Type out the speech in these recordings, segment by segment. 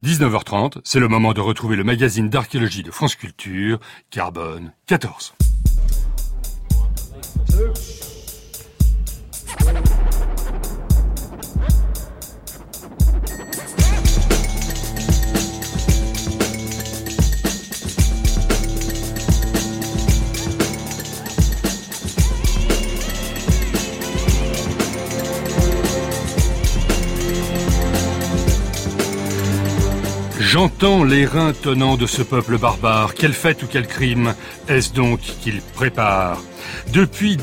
19h30, c'est le moment de retrouver le magazine d'archéologie de France Culture, Carbone 14. J'entends les reins tonnants de ce peuple barbare. Quelle fête ou quel crime est-ce donc qu'il prépare ? Depuis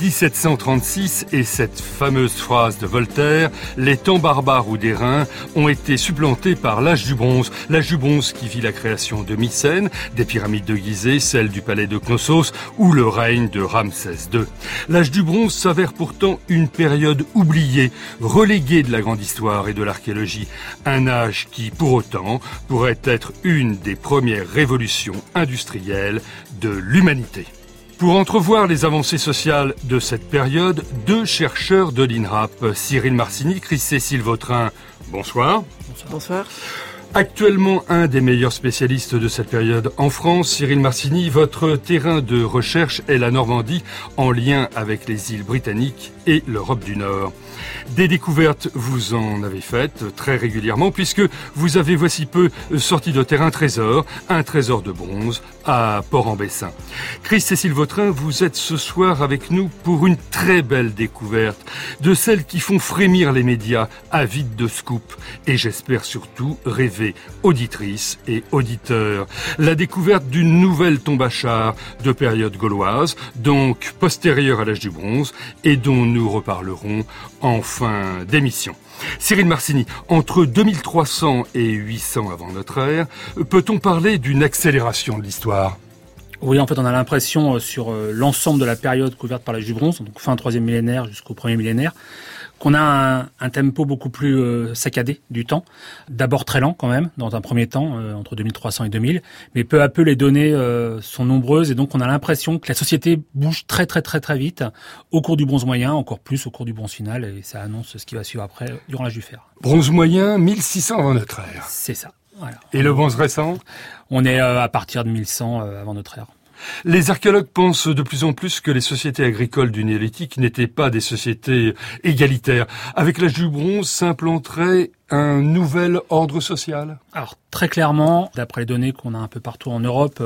1736 et cette fameuse phrase de Voltaire, les temps barbares ou des reins ont été supplantés par l'âge du bronze. L'âge du bronze qui vit la création de Mycène, des pyramides de Gizeh, celle du palais de Knossos ou le règne de Ramsès II. L'âge du bronze s'avère pourtant une période oubliée, reléguée de la grande histoire et de l'archéologie. Un âge qui, pour autant, pourrait être une des premières révolutions industrielles de l'humanité. Pour entrevoir les avancées sociales de cette période, deux chercheurs de l'INRAP, Cyril Marcini, Chris-Cécile Vautrin, bonsoir. Bonsoir. Actuellement un des meilleurs spécialistes de cette période en France, Cyril Marcini, votre terrain de recherche est la Normandie en lien avec les îles britanniques et l'Europe du Nord. Des découvertes, vous en avez faites très régulièrement puisque vous avez voici peu sorti de terre un trésor de bronze à Port-en-Bessin. Chris-Cécile Vautrin, vous êtes ce soir avec nous pour une très belle découverte, de celles qui font frémir les médias avides de scoop et j'espère surtout rêver auditrices et auditeurs. La découverte d'une nouvelle tombe à char de période gauloise, donc postérieure à l'âge du bronze et dont nous reparlerons en fin d'émission. Cyril Marcini, entre 2300 et 800 avant notre ère, peut-on parler d'une accélération de l'histoire ? Oui, en fait, on a l'impression sur l'ensemble de la période couverte par l'âge du bronze, donc fin 3e millénaire jusqu'au 1er millénaire, qu'on a un tempo beaucoup plus saccadé du temps. D'abord très lent quand même, dans un premier temps, entre 2300 et 2000. Mais peu à peu, les données sont nombreuses et donc on a l'impression que la société bouge très vite au cours du bronze moyen, encore plus au cours du bronze final. Et ça annonce ce qui va suivre après, durant l'âge du fer. Bronze moyen, 1600 avant notre ère. C'est ça. Voilà. Et le bronze récent ? On est à partir de 1100 avant notre ère. Les archéologues pensent de plus en plus que les sociétés agricoles du Néolithique n'étaient pas des sociétés égalitaires. Avec l'âge du bronze s'implanterait un nouvel ordre social ? Alors très clairement, d'après les données qu'on a un peu partout en Europe,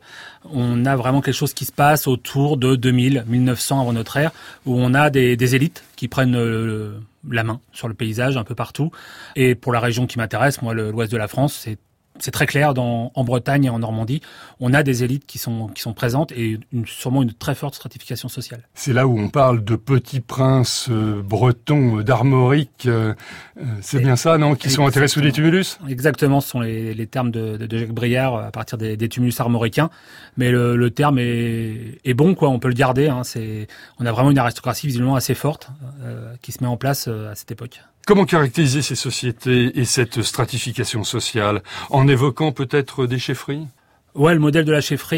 on a vraiment quelque chose qui se passe autour de 1900 avant notre ère, où on a des élites qui prennent la main sur le paysage un peu partout. Et pour la région qui m'intéresse, moi l'ouest de la France, c'est très clair en Bretagne et en Normandie, on a des élites qui sont présentes et sûrement une très forte stratification sociale. C'est là où on parle de petits princes bretons d'Armorique, c'est bien ça, non ? Qui sont enterrés sous des tumulus ? Exactement, ce sont les termes de Jacques Briard à partir des tumulus armoricains. Mais le terme est bon, quoi. On peut le garder. On a vraiment une aristocratie visiblement assez forte qui se met en place à cette époque. Comment caractériser ces sociétés et cette stratification sociale ? En évoquant peut-être des chefferies ? Ouais, le modèle de la chefferie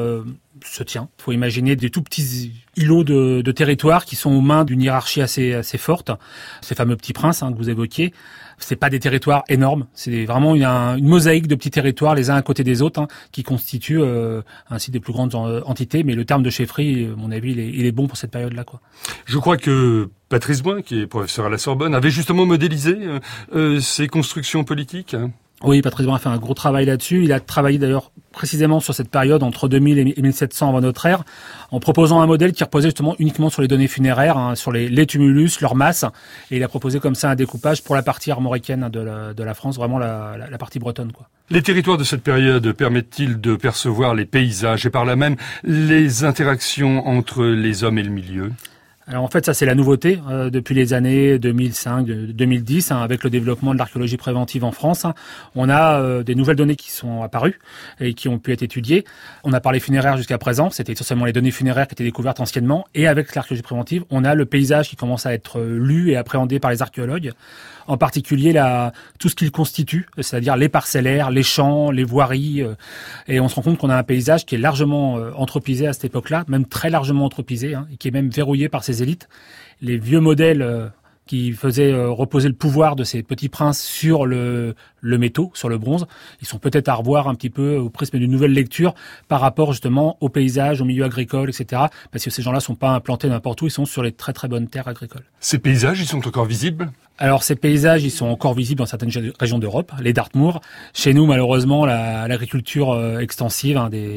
se tient. Il faut imaginer des tout petits îlots de territoire qui sont aux mains d'une hiérarchie assez forte. Ces fameux petits princes que vous évoquiez, c'est pas des territoires énormes. C'est vraiment une mosaïque de petits territoires les uns à côté des autres qui constituent ainsi des plus grandes entités. Mais le terme de chefferie, à mon avis, il est bon pour cette période-là, quoi. Je crois que Patrice Boin, qui est professeur à la Sorbonne, avait justement modélisé ces constructions politiques. Oui, Patrice Boin a fait un gros travail là-dessus. Il a travaillé d'ailleurs précisément sur cette période entre 2000 et 1700 avant notre ère, en proposant un modèle qui reposait justement uniquement sur les données funéraires, sur les tumulus, leur masse. Et il a proposé comme ça un découpage pour la partie armoricaine de la France, vraiment la partie bretonne, quoi. Les territoires de cette période permettent-ils de percevoir les paysages et par là même les interactions entre les hommes et le milieu ? Alors en fait, ça c'est la nouveauté depuis les années 2005-2010, avec le développement de l'archéologie préventive en France. On a des nouvelles données qui sont apparues et qui ont pu être étudiées. On a parlé funéraire jusqu'à présent, c'était essentiellement les données funéraires qui étaient découvertes anciennement. Et avec l'archéologie préventive, on a le paysage qui commence à être lu et appréhendé par les archéologues. En particulier tout ce qu'il constitue, c'est-à-dire les parcellaires, les champs, les voiries. Et on se rend compte qu'on a un paysage qui est largement anthropisé à cette époque-là, même très largement anthropisé, et qui est même verrouillé par ces élites. Les vieux modèles qui faisaient reposer le pouvoir de ces petits princes sur le métaux, sur le bronze. Ils sont peut-être à revoir un petit peu au prisme d'une nouvelle lecture par rapport justement au paysage, au milieu agricole, etc. Parce que ces gens-là sont pas implantés n'importe où, ils sont sur les très très bonnes terres agricoles. Ces paysages, ils sont encore visibles ? Alors ces paysages, ils sont encore visibles dans certaines régions d'Europe, les Dartmoor. Chez nous, malheureusement, l'agriculture extensive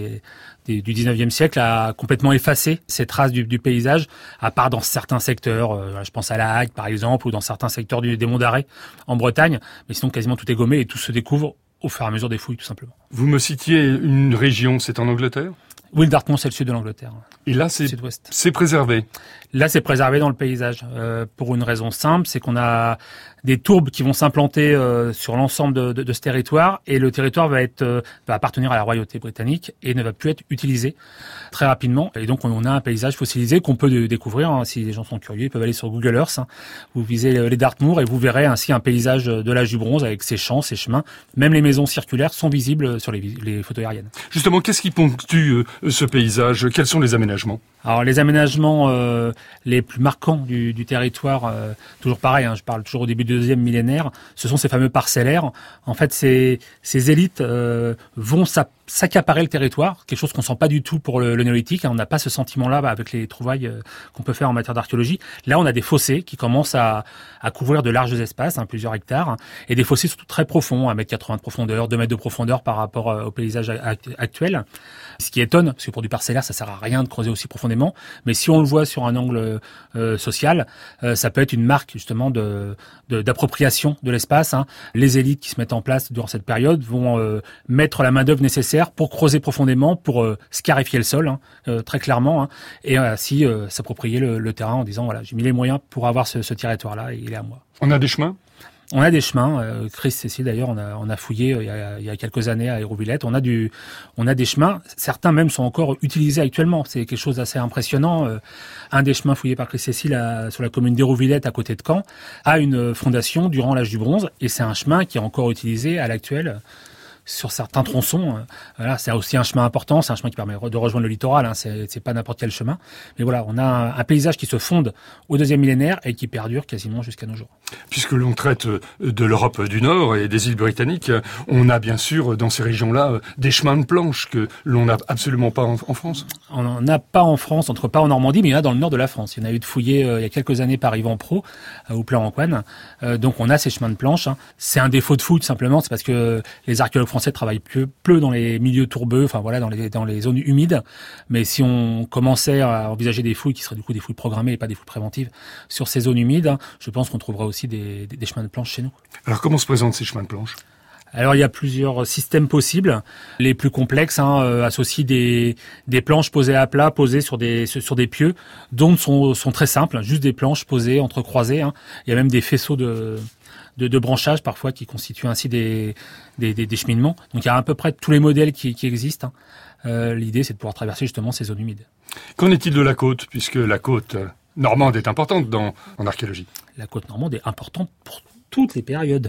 du 19e siècle a complètement effacé ces traces du paysage, à part dans certains secteurs, je pense à la Hague par exemple, ou dans certains secteurs des Monts d'Arrée en Bretagne, mais sinon quasiment tout est gommé et tout se découvre au fur et à mesure des fouilles tout simplement. Vous me citiez une région, c'est en Angleterre ? Oui, le Dartmoor, c'est le sud de l'Angleterre. Et là, c'est préservé. Là, c'est préservé dans le paysage, pour une raison simple, c'est qu'on a des tourbes qui vont s'implanter sur l'ensemble de ce territoire, et le territoire va appartenir à la royauté britannique et ne va plus être utilisé très rapidement. Et donc, on a un paysage fossilisé qu'on peut découvrir. Hein, si les gens sont curieux, ils peuvent aller sur Google Earth. Hein, vous visez les Dartmoor et vous verrez ainsi un paysage de l'âge du bronze avec ses champs, ses chemins. Même les maisons circulaires sont visibles sur les photos aériennes. Justement, qu'est-ce qui ponctue ce paysage ? Quels sont les aménagements ? Alors les aménagements les plus marquants du territoire, toujours pareil, hein, je parle toujours au début du deuxième millénaire, ce sont ces fameux parcellaires. En fait, ces élites vont s'accaparer le territoire, quelque chose qu'on sent pas du tout pour le néolithique. Hein, on n'a pas ce sentiment-là avec les trouvailles qu'on peut faire en matière d'archéologie. Là, on a des fossés qui commencent à couvrir de larges espaces, hein, plusieurs hectares, hein, et des fossés surtout très profonds, 1,80 m de profondeur, 2 mètres de profondeur par rapport au paysage actuel. Ce qui étonne, parce que pour du parcellaire, ça sert à rien de creuser aussi profondément. Mais si on le voit sur un angle social, ça peut être une marque justement d'appropriation de l'espace. Hein. Les élites qui se mettent en place durant cette période vont mettre la main-d'œuvre nécessaire pour creuser profondément, pour scarifier le sol, hein, très clairement, hein, et ainsi s'approprier le terrain en disant voilà, j'ai mis les moyens pour avoir ce territoire-là et il est à moi. On a des chemins ? On a des chemins. Chris Cécile d'ailleurs, on a fouillé il y a quelques années à Hérouvillette. On a des chemins. Certains même sont encore utilisés actuellement. C'est quelque chose d'assez impressionnant. Un des chemins fouillés par Chris Cécile sur la commune d'Hérouvillette à côté de Caen a une fondation durant l'âge du bronze et c'est un chemin qui est encore utilisé à l'actuel. Sur certains tronçons, voilà, c'est aussi un chemin important, c'est un chemin qui permet de rejoindre le littoral, hein, c'est pas n'importe quel chemin. Mais voilà, on a un paysage qui se fonde au deuxième millénaire et qui perdure quasiment jusqu'à nos jours. Puisque l'on traite de l'Europe du Nord et des îles britanniques, on a bien sûr dans ces régions-là des chemins de planche que l'on n'a absolument pas en France. On n'en a pas en France, pas en Normandie, mais il y en a dans le nord de la France. Il y en a eu de fouillés il y a quelques années par Yvan Pro, au Plan-en-Coine. Donc on a ces chemins de planche. Hein. C'est un défaut de fouille, tout simplement, c'est parce que les archéologues français travaillent peu dans les milieux tourbeux, enfin voilà, dans les zones humides. Mais si on commençait à envisager des fouilles qui seraient du coup des fouilles programmées et pas des fouilles préventives sur ces zones humides, je pense qu'on trouverait aussi des chemins de planche chez nous. Alors comment se présentent ces chemins de planche ? Alors il y a plusieurs systèmes possibles. Les plus complexes associent des planches posées à plat, posées sur des pieux. D'autres sont très simples, juste des planches posées entrecroisées. Hein. Il y a même des faisceaux de branchage parfois qui constituent ainsi des cheminements. Donc il y a à peu près tous les modèles qui existent. Hein. L'idée c'est de pouvoir traverser justement ces zones humides. Qu'en est-il de la côte, puisque la côte normande est importante en archéologie ? La côte normande est importante pour toutes les périodes.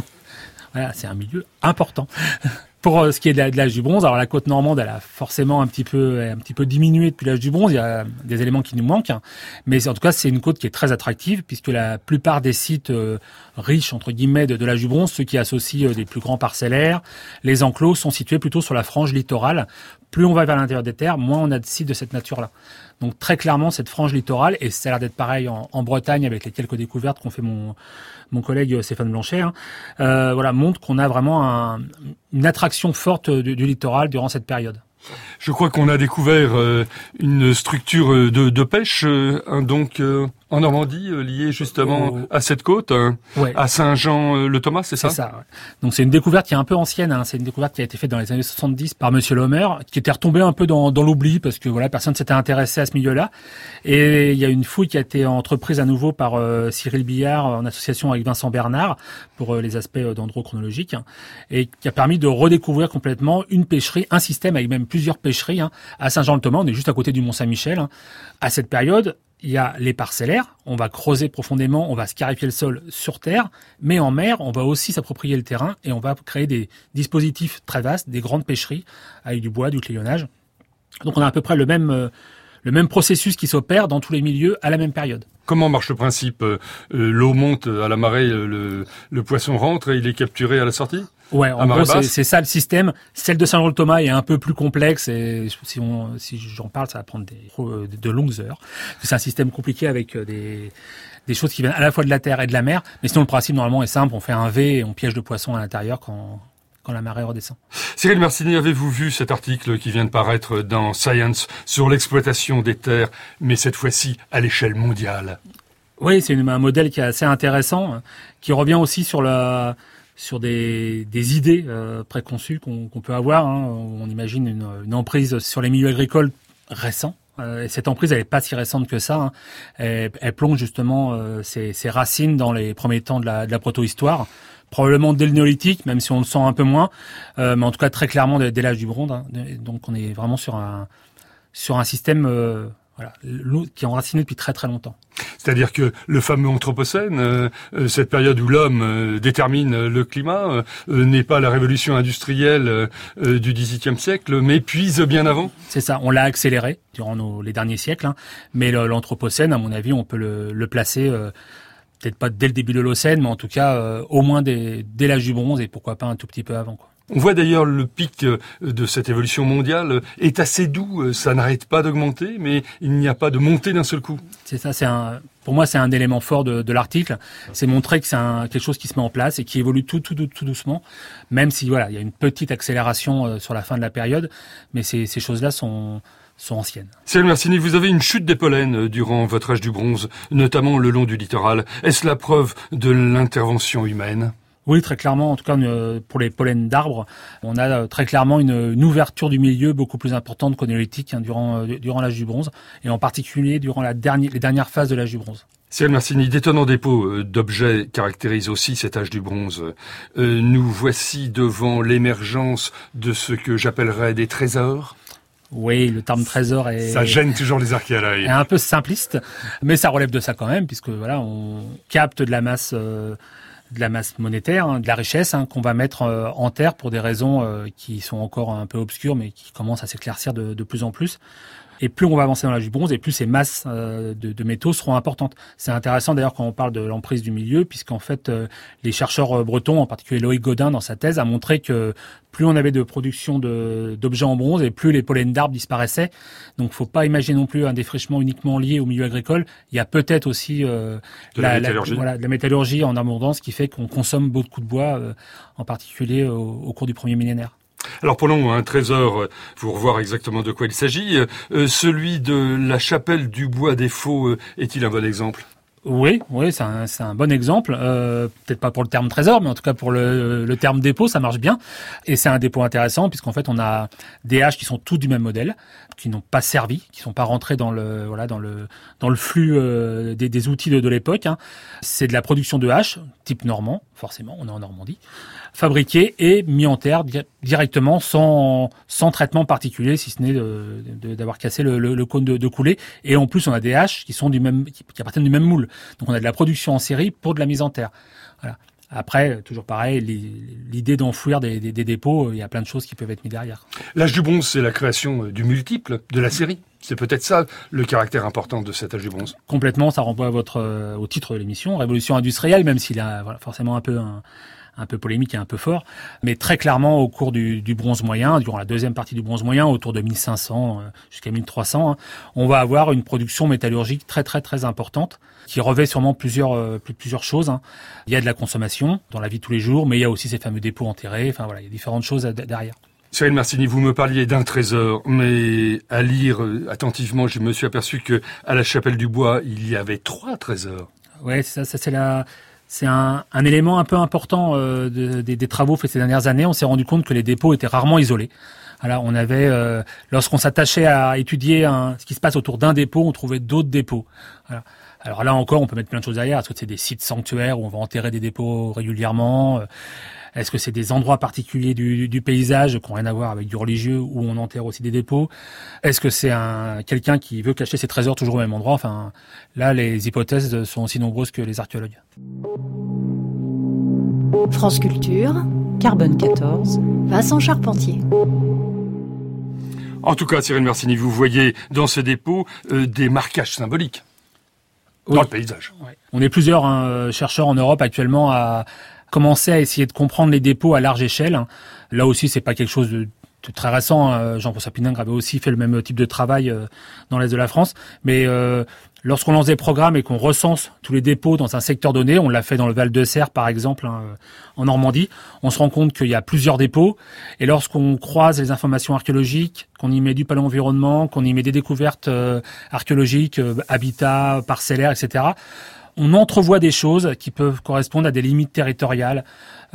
Voilà, c'est un milieu important. Pour ce qui est de l'âge du bronze, alors la côte normande, elle a forcément un petit peu diminué depuis l'âge du bronze. Il y a des éléments qui nous manquent, mais en tout cas, c'est une côte qui est très attractive puisque la plupart des sites riches entre guillemets de l'âge du bronze, ceux qui associent des plus grands parcellaires, les enclos sont situés plutôt sur la frange littorale. Plus on va vers l'intérieur des terres, moins on a de sites de cette nature-là. Donc très clairement, cette frange littorale, et ça a l'air d'être pareil en Bretagne avec les quelques découvertes qu'ont fait mon collègue Stéphane Blanchet, montre qu'on a vraiment une attraction forte du littoral durant cette période. Je crois qu'on a découvert une structure de pêche, en Normandie, liée justement à cette côte, ouais. À Saint-Jean-le-Thomas, c'est ça ? C'est ça, ouais. Donc c'est une découverte qui est un peu ancienne, hein. C'est une découverte qui a été faite dans les années 70 par Monsieur Lomer, qui était retombée un peu dans l'oubli parce que voilà, personne s'était intéressé à ce milieu-là. Et il y a une fouille qui a été entreprise à nouveau par Cyril Billard en association avec Vincent Bernard pour les aspects dendrochronologiques, hein, et qui a permis de redécouvrir complètement une pêcherie, un système avec même plusieurs pêcheries, hein, à Saint-Jean-le-Thomas. On est juste à côté du Mont-Saint-Michel. Hein. À cette période, il y a les parcellaires, on va creuser profondément, on va scarifier le sol sur terre, mais en mer, on va aussi s'approprier le terrain et on va créer des dispositifs très vastes, des grandes pêcheries avec du bois, du clayonnage. Donc on a à peu près le le même processus qui s'opère dans tous les milieux à la même période. Comment marche le principe ? L'eau monte à la marée, le poisson rentre et il est capturé à la sortie ? Ouais, en gros, c'est ça le système. Celle de Saint-Jean-le-Thomas est un peu plus complexe et si j'en parle, ça va prendre de longues heures. C'est un système compliqué avec des choses qui viennent à la fois de la terre et de la mer. Mais sinon, le principe, normalement, est simple. On fait un V et on piège le poisson à l'intérieur quand la marée redescend. Cyril Marcini, avez-vous vu cet article qui vient de paraître dans Science sur l'exploitation des terres, mais cette fois-ci à l'échelle mondiale ? Oui, c'est un modèle qui est assez intéressant, qui revient aussi sur des idées préconçues qu'on peut avoir. On imagine une emprise sur les milieux agricoles récents. Et cette emprise, elle n'est pas si récente que ça. Elle plonge justement ses racines dans les premiers temps de la protohistoire. Probablement dès le néolithique, même si on le sent un peu moins, mais en tout cas très clairement dès l'âge du bronze. Donc on est vraiment sur un système qui est enraciné depuis très très longtemps. C'est-à-dire que le fameux Anthropocène, cette période où l'homme détermine le climat, n'est pas la révolution industrielle du XVIIIe siècle, mais puise bien avant. C'est ça, on l'a accéléré durant les derniers siècles, mais l'Anthropocène, à mon avis, on peut le placer peut-être pas dès le début de l'Holocène, mais en tout cas au moins dès l'âge du bronze et pourquoi pas un tout petit peu avant, quoi. On voit d'ailleurs le pic de cette évolution mondiale est assez doux, ça n'arrête pas d'augmenter, mais il n'y a pas de montée d'un seul coup. C'est ça, pour moi c'est un élément fort de l'article, c'est montrer que c'est quelque chose qui se met en place et qui évolue tout doucement, même si il y a une petite accélération sur la fin de la période, mais ces choses-là sont anciennes. Cyril Marcini, vous avez une chute des pollens durant votre âge du bronze, notamment le long du littoral. Est-ce la preuve de l'intervention humaine ? Oui, très clairement. En tout cas, pour les pollens d'arbres, on a très clairement une ouverture du milieu beaucoup plus importante qu'au néolithique durant l'âge du bronze, et en particulier durant les dernières phases de l'âge du bronze. Cyril Marcini, d'étonnants dépôts d'objets caractérisent aussi cet âge du bronze. Nous voici devant l'émergence de ce que j'appellerais des trésors. Oui, le terme trésor ça gêne toujours les archéologues. Est un peu simpliste, mais ça relève de ça quand même, puisque on capte de la masse monétaire, de la richesse qu'on va mettre en terre pour des raisons qui sont encore un peu obscures, mais qui commencent à s'éclaircir de plus en plus. Et plus on va avancer dans l'âge du bronze, et plus ces masses de métaux seront importantes. C'est intéressant d'ailleurs quand on parle de l'emprise du milieu, puisqu'en fait les chercheurs bretons, en particulier Loïc Godin dans sa thèse, a montré que plus on avait de production d'objets en bronze, et plus les pollens d'arbres disparaissaient. Donc faut pas imaginer non plus un défrichement uniquement lié au milieu agricole. Il y a peut-être aussi de la métallurgie en abondance qui fait qu'on consomme beaucoup de bois, en particulier au cours du premier millénaire. Alors prenons un trésor pour voir exactement de quoi il s'agit. Celui de la chapelle du Bois des Faux est-il un bon exemple ? Oui, c'est un bon exemple. Peut-être pas pour le terme trésor, mais en tout cas pour le terme dépôt, ça marche bien. Et c'est un dépôt intéressant puisqu'en fait on a des haches qui sont toutes du même modèle, qui n'ont pas servi, qui sont pas rentrées dans le flux des outils de l'époque. C'est de la production de haches type normand, forcément, on est en Normandie, fabriquées et mis en terre directement sans traitement particulier, si ce n'est d'avoir cassé le cône de coulée. Et en plus on a des haches qui appartiennent du même moule. Donc on a de la production en série pour de la mise en terre. Voilà. Après, toujours pareil, l'idée d'enfouir des dépôts, il y a plein de choses qui peuvent être mises derrière. L'âge du bronze, c'est la création du multiple, de la série. C'est peut-être ça le caractère important de cet âge du bronze. Complètement, ça renvoie au titre de l'émission, révolution industrielle, même s'il a forcément un peu polémique et un peu fort, mais très clairement au cours du bronze moyen, durant la deuxième partie du bronze moyen, autour de 1500 jusqu'à 1300, on va avoir une production métallurgique très très très importante qui revêt sûrement plusieurs choses. Il y a de la consommation dans la vie de tous les jours, mais il y a aussi ces fameux dépôts enterrés. Enfin voilà, il y a différentes choses derrière. Cyril Marcini, vous me parliez d'un trésor, mais à lire attentivement, je me suis aperçu que à la Chapelle du Bois, il y avait 3 trésors. Ouais, c'est un élément un peu important des travaux faits ces dernières années. On s'est rendu compte que les dépôts étaient rarement isolés. Alors, on avait, lorsqu'on s'attachait à étudier ce qui se passe autour d'un dépôt, on trouvait d'autres dépôts. Voilà. Alors là encore, on peut mettre plein de choses derrière. Est-ce que c'est des sites sanctuaires où on va enterrer des dépôts régulièrement ? Est-ce que c'est des endroits particuliers du paysage qui n'ont rien à voir avec du religieux où on enterre aussi des dépôts ? Est-ce que c'est quelqu'un qui veut cacher ses trésors toujours au même endroit ? Enfin, là, les hypothèses sont aussi nombreuses que les archéologues. France Culture, Carbone 14, Vincent Charpentier. En tout cas, Cyril Marcini, vous voyez dans ce dépôt des marquages symboliques dans le paysage. Ouais. On est plusieurs chercheurs en Europe actuellement à commencer à essayer de comprendre les dépôts à large échelle. Là aussi, c'est pas quelque chose de très récent. Jean-François Piningre avait aussi fait le même type de travail dans l'Est de la France. Mais lorsqu'on lance des programmes et qu'on recense tous les dépôts dans un secteur donné, on l'a fait dans le Val de Serre par exemple, en Normandie, on se rend compte qu'il y a plusieurs dépôts. Et lorsqu'on croise les informations archéologiques, qu'on y met du paléoenvironnement, qu'on y met des découvertes archéologiques, habitats, parcellaires, etc., on entrevoit des choses qui peuvent correspondre à des limites territoriales.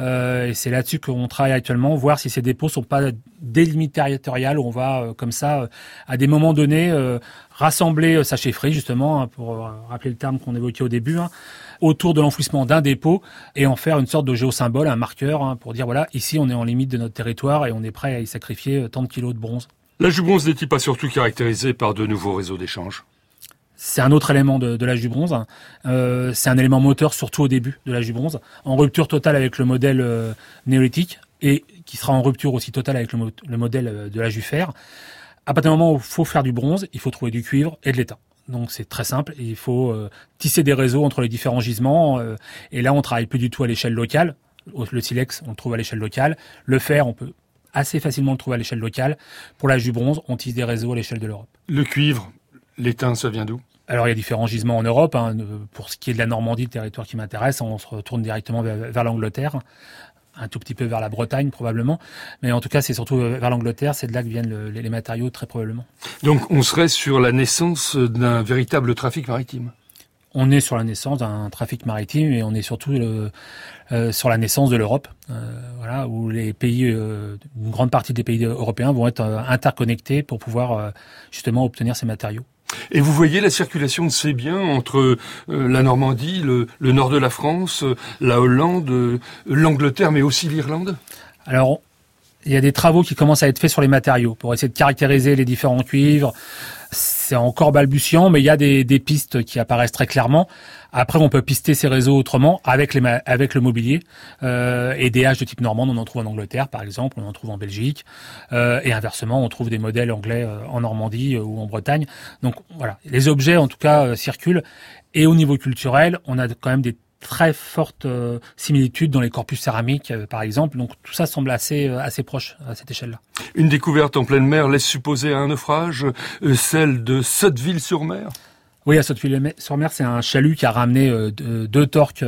Et c'est là-dessus qu'on travaille actuellement, voir si ces dépôts sont pas des limites territoriales où on va, comme ça, à des moments donnés, rassembler sa chefferie, justement, pour rappeler le terme qu'on évoquait au début, autour de l'enfouissement d'un dépôt et en faire une sorte de géosymbole, un marqueur, pour dire, voilà, ici on est en limite de notre territoire et on est prêt à y sacrifier tant de kilos de bronze. L'âge du bronze n'est-il pas surtout caractérisé par de nouveaux réseaux d'échanges ? C'est un autre élément de l'âge du bronze. C'est un élément moteur, surtout au début de l'âge du bronze, en rupture totale avec le modèle néolithique et qui sera en rupture aussi totale avec le modèle de l'âge du fer. À partir du moment où il faut faire du bronze, il faut trouver du cuivre et de l'étain. Donc c'est très simple, il faut tisser des réseaux entre les différents gisements. Et là, on travaille plus du tout à l'échelle locale. Le silex, on le trouve à l'échelle locale. Le fer, on peut assez facilement le trouver à l'échelle locale. Pour l'âge du bronze, on tisse des réseaux à l'échelle de l'Europe. Le cuivre, l'étain, ça vient d'où ? Alors, il y a différents gisements en Europe. Pour ce qui est de la Normandie, le territoire qui m'intéresse, on se retourne directement vers l'Angleterre, un tout petit peu vers la Bretagne probablement. Mais en tout cas, c'est surtout vers l'Angleterre, c'est de là que viennent les matériaux très probablement. Donc, on serait sur la naissance d'un véritable trafic maritime ? On est sur la naissance d'un trafic maritime et on est surtout sur la naissance de l'Europe, voilà, où les pays, une grande partie des pays européens vont être interconnectés pour pouvoir justement obtenir ces matériaux. Et vous voyez la circulation de ces biens entre la Normandie, le nord de la France, la Hollande, l'Angleterre, mais aussi l'Irlande ? Alors, il y a des travaux qui commencent à être faits sur les matériaux pour essayer de caractériser les différents cuivres. C'est encore balbutiant, mais il y a des pistes qui apparaissent très clairement. Après, on peut pister ces réseaux autrement avec le mobilier. Et des haches de type normand, on en trouve en Angleterre, par exemple, on en trouve en Belgique. Et inversement, on trouve des modèles anglais en Normandie ou en Bretagne. Donc voilà, les objets, en tout cas, circulent. Et au niveau culturel, on a quand même des très fortes similitudes dans les corpus céramiques, par exemple. Donc tout ça semble assez proche à cette échelle-là. Une découverte en pleine mer laisse supposer un naufrage, celle de Sotteville-sur-Mer ? Oui, à Sotteville-sur-Mer, c'est un chalut qui a ramené deux torques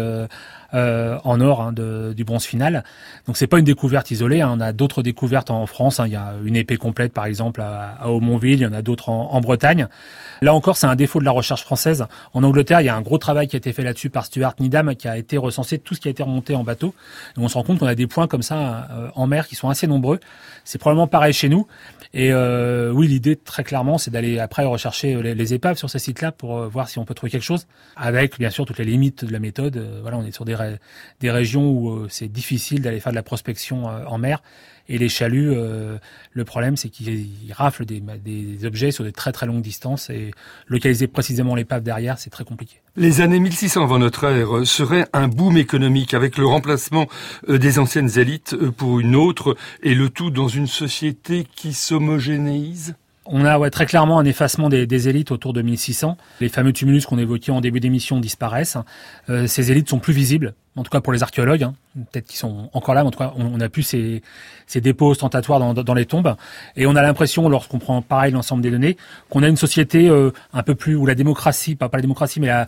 en or du bronze final. Donc c'est pas une découverte isolée. On a d'autres découvertes en France. Il y a une épée complète, par exemple, à Aumonville. Il y en a d'autres en Bretagne. Là encore, c'est un défaut de la recherche française. En Angleterre, il y a un gros travail qui a été fait là-dessus par Stuart Needham, qui a été recensé tout ce qui a été remonté en bateau. Et on se rend compte qu'on a des points comme ça en mer qui sont assez nombreux. C'est probablement pareil chez nous. Et oui, l'idée très clairement, c'est d'aller après rechercher les épaves sur ces sites-là pour voir si on peut trouver quelque chose. Avec bien sûr toutes les limites de la méthode. Voilà, on est sur des régions où c'est difficile d'aller faire de la prospection en mer. Et les chaluts, le problème, c'est qu'ils raflent des objets sur des très très longues distances et localiser précisément l'épave derrière, c'est très compliqué. Les années 1600 avant notre ère seraient un boom économique avec le remplacement des anciennes élites pour une autre et le tout dans une société qui s'homogénéise. On a très clairement un effacement des élites autour de 1600. Les fameux tumulus qu'on évoquait en début d'émission disparaissent. Ces élites sont plus visibles, en tout cas pour les archéologues. Peut-être qu'ils sont encore là, mais en tout cas on a plus ces dépôts ostentatoires dans les tombes. Et on a l'impression, lorsqu'on prend pareil l'ensemble des données, qu'on a une société un peu plus où la démocratie, pas la démocratie, mais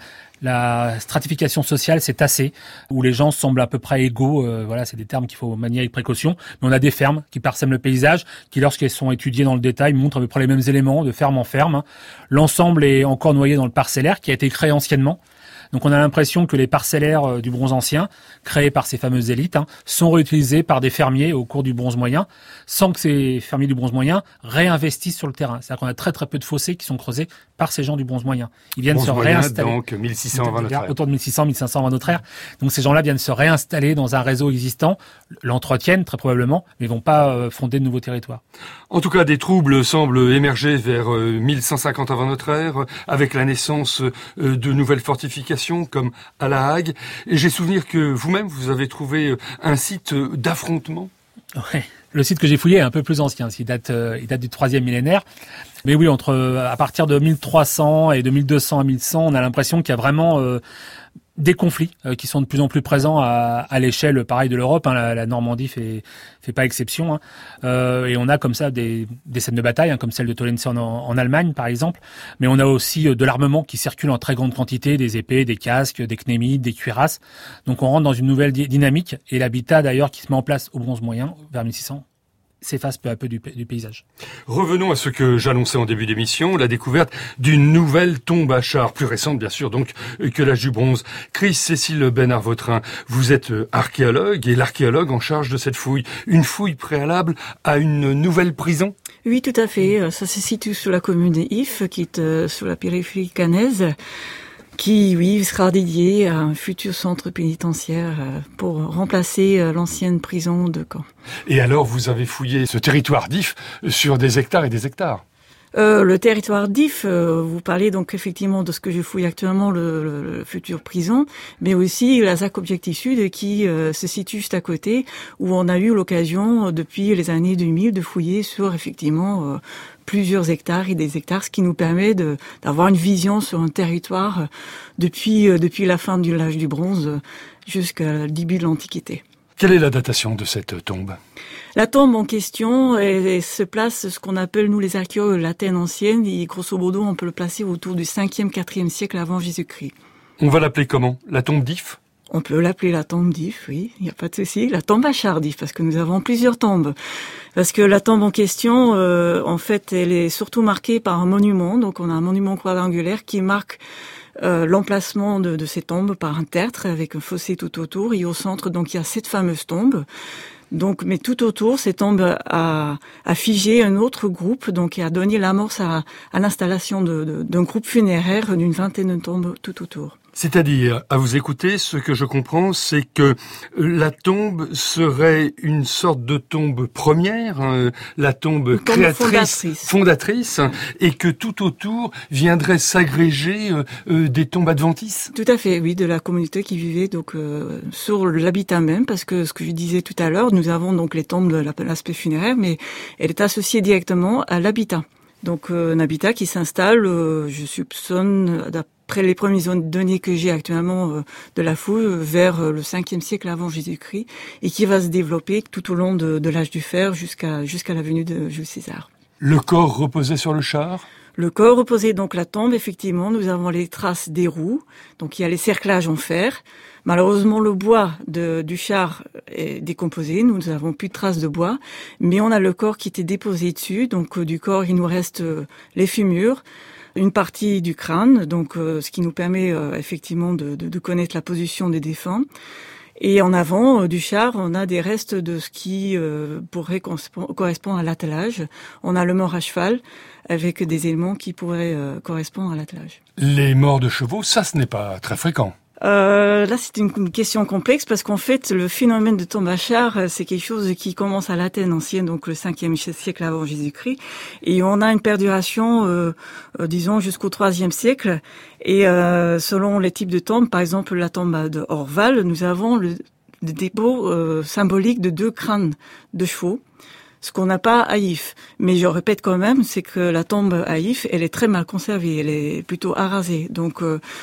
la stratification sociale s'est tassée, où les gens semblent à peu près égaux. Voilà, c'est des termes qu'il faut manier avec précaution. Mais on a des fermes qui parsèment le paysage, qui lorsqu'elles sont étudiées dans le détail montrent à peu près les mêmes éléments de ferme en ferme. L'ensemble est encore noyé dans le parcellaire qui a été créé anciennement. Donc on a l'impression que les parcellaires du bronze ancien, créés par ces fameuses élites, sont réutilisés par des fermiers au cours du bronze moyen, sans que ces fermiers du bronze moyen réinvestissent sur le terrain. C'est-à-dire qu'on a très très peu de fossés qui sont creusés par ces gens du bronze moyen. Ils viennent se réinstaller. Donc 1600 avant notre ère. Autour de 1600, 1500 avant notre ère. Donc ces gens-là viennent se réinstaller dans un réseau existant, l'entretiennent très probablement, mais vont pas fonder de nouveaux territoires. En tout cas, des troubles semblent émerger vers 1150 avant notre ère, avec la naissance de nouvelles fortifications comme à La Hague. Et j'ai souvenir que vous-même, vous avez trouvé un site d'affrontement. Ouais. Le site que j'ai fouillé est un peu plus ancien. Il date du 3e millénaire. Mais oui, à partir de 1300 et de 1200 à 1100, on a l'impression qu'il y a vraiment des conflits qui sont de plus en plus présents à l'échelle pareil de l'Europe. La Normandie fait pas exception. Et on a comme ça des scènes de bataille, comme celle de Tollense en Allemagne par exemple. Mais on a aussi de l'armement qui circule en très grande quantité, des épées, des casques, des knémides, des cuirasses. Donc on rentre dans une nouvelle dynamique. Et l'habitat d'ailleurs qui se met en place au bronze moyen vers 1600 s'efface peu à peu du paysage. Revenons à ce que j'annonçais en début d'émission, la découverte d'une nouvelle tombe à char, plus récente bien sûr donc que l'âge du bronze. Chris-Cécile Bénard-Vautrin, vous êtes archéologue et l'archéologue en charge de cette fouille. Une fouille préalable à une nouvelle prison ? Oui, tout à fait. Ça se situe sur la commune d'If, qui est sur la périphérie caennaise, qui, oui, sera dédié à un futur centre pénitentiaire pour remplacer l'ancienne prison de Caen. Et alors, vous avez fouillé ce territoire d'If sur des hectares et des hectares. Le territoire d'If, vous parlez donc effectivement de ce que je fouille actuellement, le futur prison, mais aussi la ZAC Objectif Sud qui se situe juste à côté, où on a eu l'occasion depuis les années 2000 de fouiller sur effectivement plusieurs hectares et des hectares, ce qui nous permet d'avoir une vision sur un territoire depuis la fin de l'âge du bronze jusqu'au début de l'Antiquité. Quelle est la datation de cette tombe ? La tombe en question se place ce qu'on appelle, nous les archéologues, l'Athènes ancienne, et grosso modo on peut le placer autour du 5e, 4e siècle avant Jésus-Christ. On va l'appeler comment ? La tombe d'If ? On peut l'appeler la tombe d'If, oui, il n'y a pas de souci. La tombe à char d'If, parce que nous avons plusieurs tombes. Parce que la tombe en question, en fait, elle est surtout marquée par un monument. Donc on a un monument quadrangulaire qui marque l'emplacement de ces tombes par un tertre avec un fossé tout autour. Et au centre, donc il y a cette fameuse tombe. Donc, mais tout autour, ces tombes a figé un autre groupe, donc et a donné l'amorce à l'installation d'un groupe funéraire d'une vingtaine de tombes tout autour. C'est-à-dire, à vous écouter, ce que je comprends, c'est que la tombe serait une sorte de tombe première, la tombe créatrice, fondatrice, et que tout autour viendrait s'agréger des tombes adventices. Tout à fait, oui, de la communauté qui vivait donc sur l'habitat même, parce que ce que je disais tout à l'heure, nous avons donc les tombes de l'aspect funéraire, mais elle est associée directement à l'habitat. Donc un habitat qui s'installe, je soupçonne, d'après les premières données que j'ai actuellement de la fouille, vers le 5e siècle avant Jésus-Christ, et qui va se développer tout au long de l'âge du fer jusqu'à la venue de Jules César. Le corps reposait sur le char ? Le corps reposait donc la tombe, effectivement, nous avons les traces des roues, donc il y a les cerclages en fer. Malheureusement, le bois du char est décomposé, nous n'avons plus de traces de bois, mais on a le corps qui était déposé dessus, donc du corps il nous reste les fémurs, une partie du crâne, donc ce qui nous permet effectivement de connaître la position des défunts. Et en avant du char, on a des restes de ce qui pourrait correspondre à l'attelage. On a le mort à cheval avec des éléments qui pourraient correspondre à l'attelage. Les morts de chevaux, ça ce n'est pas très fréquent. Là, c'est une question complexe parce qu'en fait, le phénomène de tombe à char, c'est quelque chose qui commence à l'Athènes ancienne, donc le 5e siècle avant Jésus-Christ. Et on a une perduration, disons, jusqu'au 3e siècle. Et selon les types de tombes, par exemple, la tombe de Orval, nous avons le dépôt symbolique de 2 crânes de chevaux. Ce qu'on n'a pas à If. Mais je répète quand même, c'est que la tombe à If, elle est très mal conservée, elle est plutôt arasée. Donc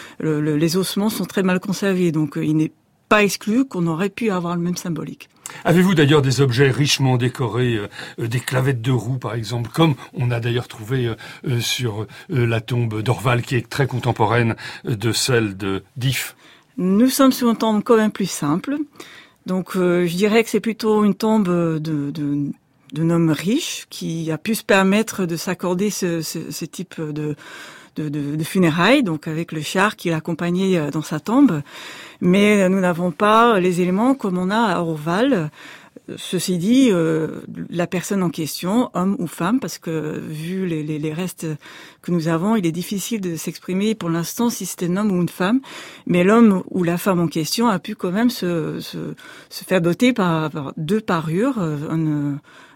les ossements sont très mal conservés, donc il n'est pas exclu qu'on aurait pu avoir le même symbolique. Avez-vous d'ailleurs des objets richement décorés, des clavettes de roue par exemple, comme on a d'ailleurs trouvé sur la tombe d'Orval qui est très contemporaine de celle d'If? Nous sommes sur une tombe quand même plus simple. Donc je dirais que c'est plutôt une tombe d'un homme riche qui a pu se permettre de s'accorder ce type de funérailles, donc avec le char qui l'accompagnait dans sa tombe. Mais nous n'avons pas les éléments comme on a à Orval. Ceci dit, la personne en question, homme ou femme, parce que vu les restes que nous avons, il est difficile de s'exprimer pour l'instant si c'était un homme ou une femme. Mais l'homme ou la femme en question a pu quand même se faire doter par 2 parures,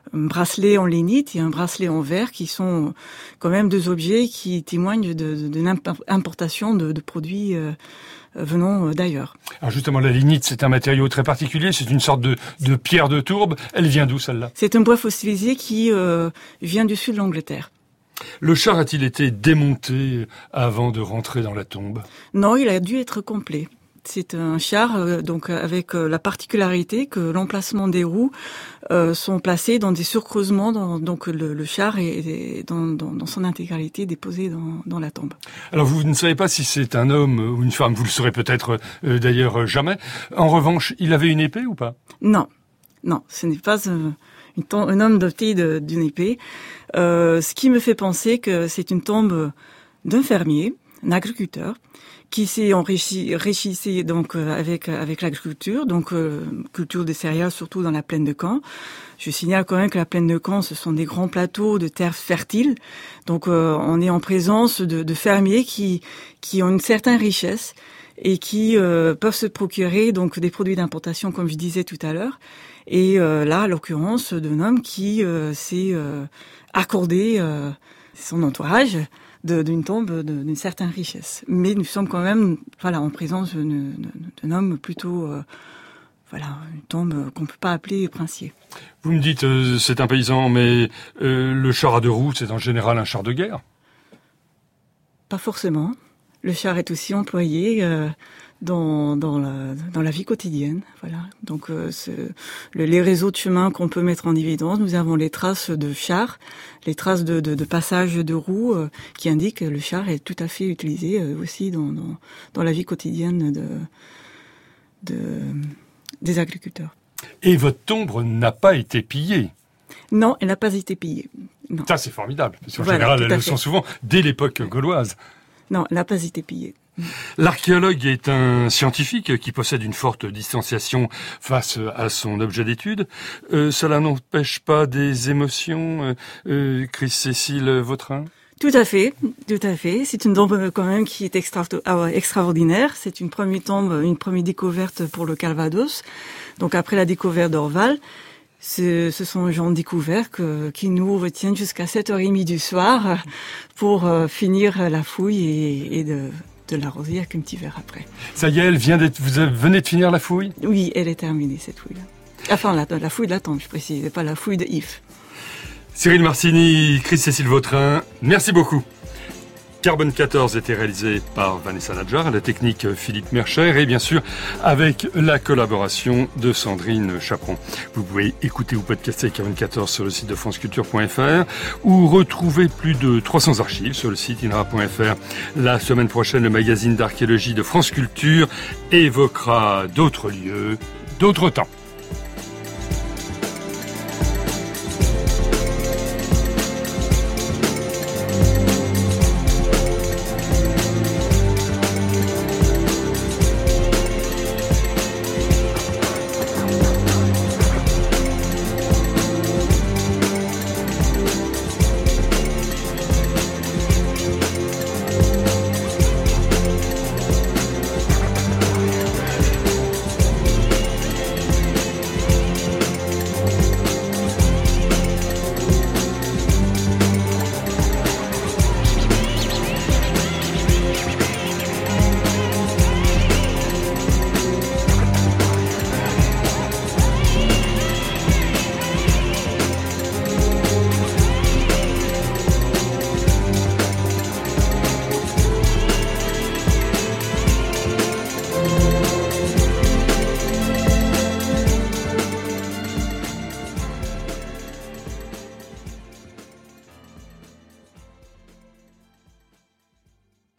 bracelet en lignite et un bracelet en verre qui sont quand même deux objets qui témoignent d'une importation de produits venant d'ailleurs. Alors justement, la lignite, c'est un matériau très particulier, c'est une sorte de pierre de tourbe. Elle vient d'où celle-là? C'est un bois fossilisé qui vient du sud de l'Angleterre. Le char a-t-il été démonté avant de rentrer dans la tombe? Non, il a dû être complet. C'est un char donc avec la particularité que l'emplacement des roues sont placés dans des surcreusements, donc le char est dans son intégralité déposé dans la tombe. Alors vous ne savez pas si c'est un homme ou une femme, vous le saurez peut-être d'ailleurs jamais. En revanche, il avait une épée ou pas? Non, ce n'est pas un homme doté d'une épée. Ce qui me fait penser que c'est une tombe d'un fermier, un agriculteur, qui s'est enrichi donc avec l'agriculture, donc culture des céréales surtout dans la plaine de Caen. Je signale quand même que la plaine de Caen, ce sont des grands plateaux de terres fertiles. Donc on est en présence de fermiers qui ont une certaine richesse et qui peuvent se procurer donc des produits d'importation comme je disais tout à l'heure. Et là, à l'occurrence, d'un homme qui s'est accordé son entourage d'une tombe d'une certaine richesse. Mais nous sommes quand même en présence d'un homme plutôt une tombe qu'on peut pas appeler princier. Vous me dites c'est un paysan, mais le char à deux roues, c'est en général un char de guerre? Pas forcément. Le char est aussi employé dans la vie quotidienne. Voilà. Donc les réseaux de chemin qu'on peut mettre en évidence, nous avons les traces de chars, les traces de passage de roues qui indiquent que le char est tout à fait utilisé aussi dans la vie quotidienne des agriculteurs. Et votre tombe n'a pas été pillée? Non, elle n'a pas été pillée. Non. Ça, c'est formidable. Parce qu'en général, elles le sont souvent dès l'époque gauloise. Non, elle n'a pas été pillée. L'archéologue est un scientifique qui possède une forte distanciation face à son objet d'étude. Cela n'empêche pas des émotions, Chris-Cécile Vautrin? Tout à fait. C'est une tombe quand même qui est extraordinaire. C'est une première découverte pour le Calvados. Donc après la découverte d'Orval, ce sont les gens découverts qui nous retiennent jusqu'à 7h30 du soir pour finir la fouille et de l'arroser avec un petit verre après. Ça y est, vous venez de finir la fouille? Oui, elle est terminée cette fouille-là. Enfin, la fouille de la tombe, je précise, pas la fouille de Yves. Cyril Marcini, Chris-Cécile Vautrin, merci beaucoup. Carbone 14 était réalisé par Vanessa Nadjar, à la technique Philippe Mercher et bien sûr avec la collaboration de Sandrine Chaperon. Vous pouvez écouter ou podcaster Carbone 14 sur le site de franceculture.fr ou retrouver plus de 300 archives sur le site inra.fr. La semaine prochaine, le magazine d'archéologie de France Culture évoquera d'autres lieux, d'autres temps.